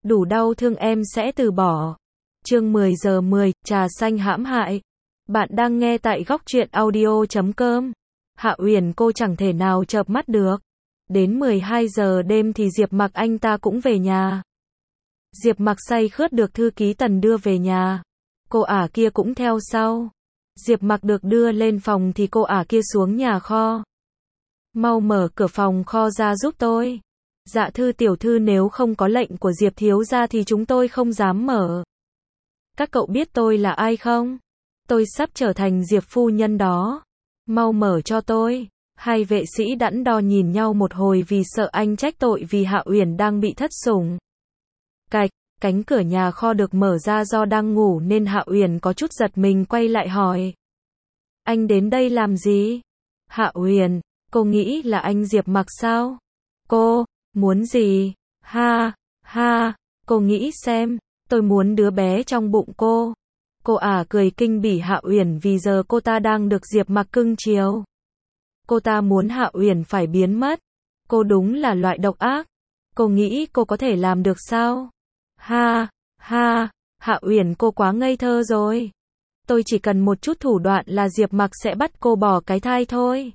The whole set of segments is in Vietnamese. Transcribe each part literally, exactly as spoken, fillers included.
đủ đau thương em sẽ từ bỏ. Chương mười giờ mười, trà xanh hãm hại. Bạn đang nghe tại góc truyện audio chấm com. Hạ Uyển cô chẳng thể nào chợp mắt được. Đến mười hai giờ đêm thì Diệp Mặc anh ta cũng về nhà. Diệp Mặc say khướt được thư ký Tần đưa về nhà. Cô ả kia cũng theo sau. Diệp Mặc được đưa lên phòng thì cô ả kia xuống nhà kho. Mau mở cửa phòng kho ra giúp tôi. Dạ thư tiểu thư, nếu không có lệnh của Diệp thiếu gia thì chúng tôi không dám mở. Các cậu biết tôi là ai không? Tôi sắp trở thành Diệp phu nhân đó. Mau mở cho tôi. Hai vệ sĩ đắn đo nhìn nhau một hồi vì sợ anh trách tội vì Hạ Uyển đang bị thất sủng. Cạch, cánh cửa nhà kho được mở ra, do đang ngủ nên Hạ Uyển có chút giật mình quay lại hỏi. Anh đến đây làm gì? Hạ Uyển, cô nghĩ là anh Diệp Mặc sao? Cô, muốn gì? Ha, ha, cô nghĩ xem, tôi muốn đứa bé trong bụng cô. Cô ả cười kinh bỉ Hạ Uyển vì giờ cô ta đang được Diệp Mặc cưng chiều. Cô ta muốn Hạ Uyển phải biến mất. Cô đúng là loại độc ác. Cô nghĩ cô có thể làm được sao? Ha, ha, Hạ Uyển cô quá ngây thơ rồi. Tôi chỉ cần một chút thủ đoạn là Diệp Mặc sẽ bắt cô bỏ cái thai thôi.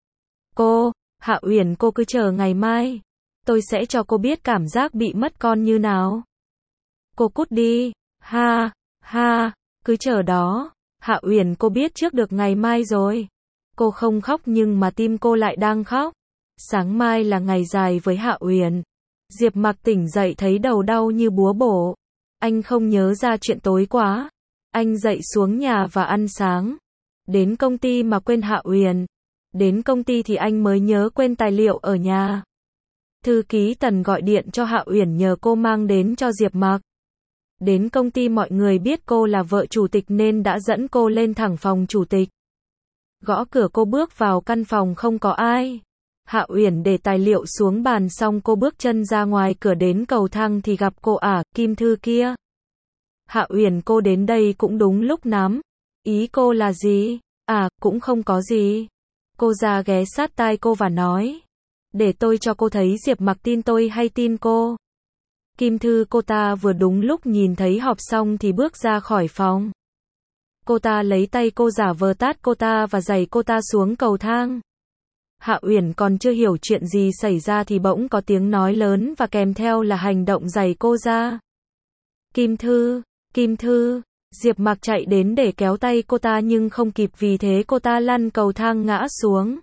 Cô, Hạ Uyển cô cứ chờ ngày mai. Tôi sẽ cho cô biết cảm giác bị mất con như nào. Cô cút đi. Ha, ha, cứ chờ đó. Hạ Uyển cô biết trước được ngày mai rồi. Cô không khóc nhưng mà tim cô lại đang khóc. Sáng mai là ngày dài với Hạ Uyển. Diệp Mặc tỉnh dậy thấy đầu đau như búa bổ. Anh không nhớ ra chuyện tối quá. Anh dậy xuống nhà và ăn sáng. Đến công ty mà quên Hạ Uyển. Đến công ty thì anh mới nhớ quên tài liệu ở nhà. Thư ký Tần gọi điện cho Hạ Uyển nhờ cô mang đến cho Diệp Mặc. Đến công ty mọi người biết cô là vợ chủ tịch nên đã dẫn cô lên thẳng phòng chủ tịch. Gõ cửa, cô bước vào căn phòng không có ai. Hạ Uyển để tài liệu xuống bàn xong cô bước chân ra ngoài cửa đến cầu thang thì gặp cô ả, Kim Thư kia. Hạ Uyển cô đến đây cũng đúng lúc lắm. Ý cô là gì? À, cũng không có gì. Cô ra ghé sát tai cô và nói. Để tôi cho cô thấy Diệp Mặc tin tôi hay tin cô. Kim Thư cô ta vừa đúng lúc nhìn thấy họp xong thì bước ra khỏi phòng. Cô ta lấy tay cô giả vờ tát cô ta và giày cô ta xuống cầu thang. Hạ Uyển còn chưa hiểu chuyện gì xảy ra thì bỗng có tiếng nói lớn và kèm theo là hành động giày cô ra. Kim Thư, Kim Thư, Diệp Mặc chạy đến để kéo tay cô ta nhưng không kịp vì thế cô ta lăn cầu thang ngã xuống.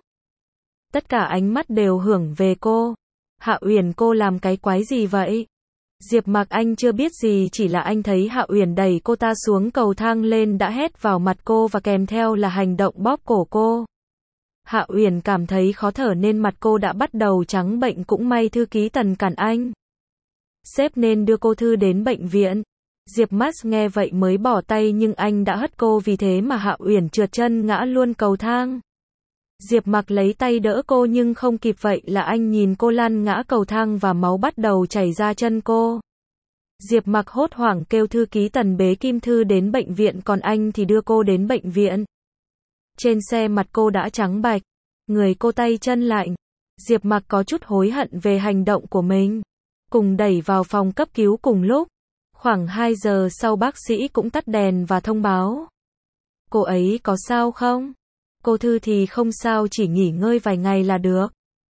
Tất cả ánh mắt đều hưởng về cô. Hạ Uyển cô làm cái quái gì vậy? Diệp Mặc anh chưa biết gì, chỉ là anh thấy Hạ Uyển đẩy cô ta xuống cầu thang lên đã hét vào mặt cô và kèm theo là hành động bóp cổ cô. Hạ Uyển cảm thấy khó thở nên mặt cô đã bắt đầu trắng bệnh, cũng may thư ký Tần cản anh. Sếp nên đưa cô Thư đến bệnh viện. Diệp Mặc nghe vậy mới bỏ tay nhưng anh đã hất cô vì thế mà Hạ Uyển trượt chân ngã luôn cầu thang. Diệp Mặc lấy tay đỡ cô nhưng không kịp, vậy là anh nhìn cô lăn ngã cầu thang và máu bắt đầu chảy ra chân cô. Diệp Mặc hốt hoảng kêu thư ký Tần bế Kim Thư đến bệnh viện, còn anh thì đưa cô đến bệnh viện. Trên xe mặt cô đã trắng bạch, người cô tay chân lạnh. Diệp Mặc có chút hối hận về hành động của mình. Cùng đẩy vào phòng cấp cứu cùng lúc. Khoảng hai giờ sau bác sĩ cũng tắt đèn và thông báo. Cô ấy có sao không? Cô Thư thì không sao, chỉ nghỉ ngơi vài ngày là được.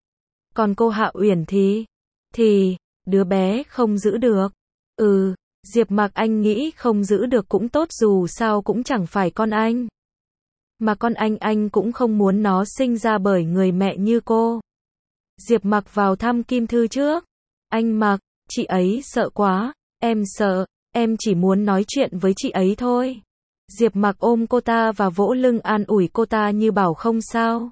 Còn cô Hạ Uyển thì, thì, đứa bé không giữ được. Ừ, Diệp Mặc anh nghĩ không giữ được cũng tốt, dù sao cũng chẳng phải con anh. Mà con anh anh cũng không muốn nó sinh ra bởi người mẹ như cô. Diệp Mặc vào thăm Kim Thư trước. Anh Mặc, chị ấy sợ quá, em sợ, em chỉ muốn nói chuyện với chị ấy thôi. Diệp Mặc ôm cô ta và vỗ lưng an ủi cô ta như bảo không sao.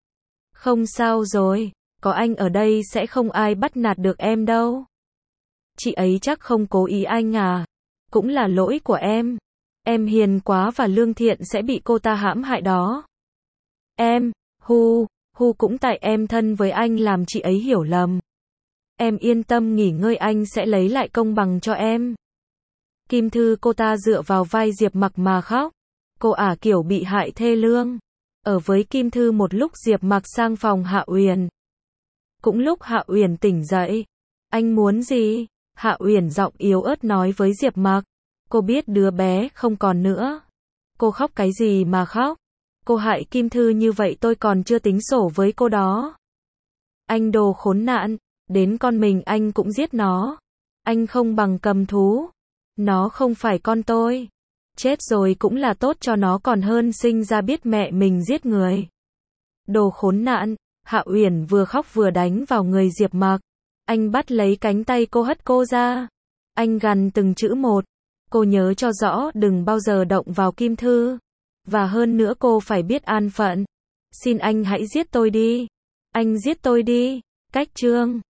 Không sao rồi, có anh ở đây sẽ không ai bắt nạt được em đâu. Chị ấy chắc không cố ý anh à. Cũng là lỗi của em. Em hiền quá và lương thiện sẽ bị cô ta hãm hại đó. Em, hu, hu cũng tại em thân với anh làm chị ấy hiểu lầm. Em yên tâm nghỉ ngơi, anh sẽ lấy lại công bằng cho em. Kim Thư cô ta dựa vào vai Diệp Mặc mà khóc. Cô ả kiểu bị hại thê lương. Ở với Kim Thư một lúc Diệp Mặc sang phòng Hạ Uyển. Cũng lúc Hạ Uyển tỉnh dậy. Anh muốn gì? Hạ Uyển giọng yếu ớt nói với Diệp Mặc. Cô biết đứa bé không còn nữa. Cô khóc cái gì mà khóc? Cô hại Kim Thư như vậy tôi còn chưa tính sổ với cô đó. Anh đồ khốn nạn, đến con mình anh cũng giết nó. Anh không bằng cầm thú. Nó không phải con tôi. Chết rồi cũng là tốt cho nó còn hơn sinh ra biết mẹ mình giết người. Đồ khốn nạn, Hạ Uyển vừa khóc vừa đánh vào người Diệp Mặc. Anh bắt lấy cánh tay cô hất cô ra. Anh gằn từng chữ một. Cô nhớ cho rõ đừng bao giờ động vào Kim Thư. Và hơn nữa cô phải biết an phận. Xin anh hãy giết tôi đi. Anh giết tôi đi. Cách chương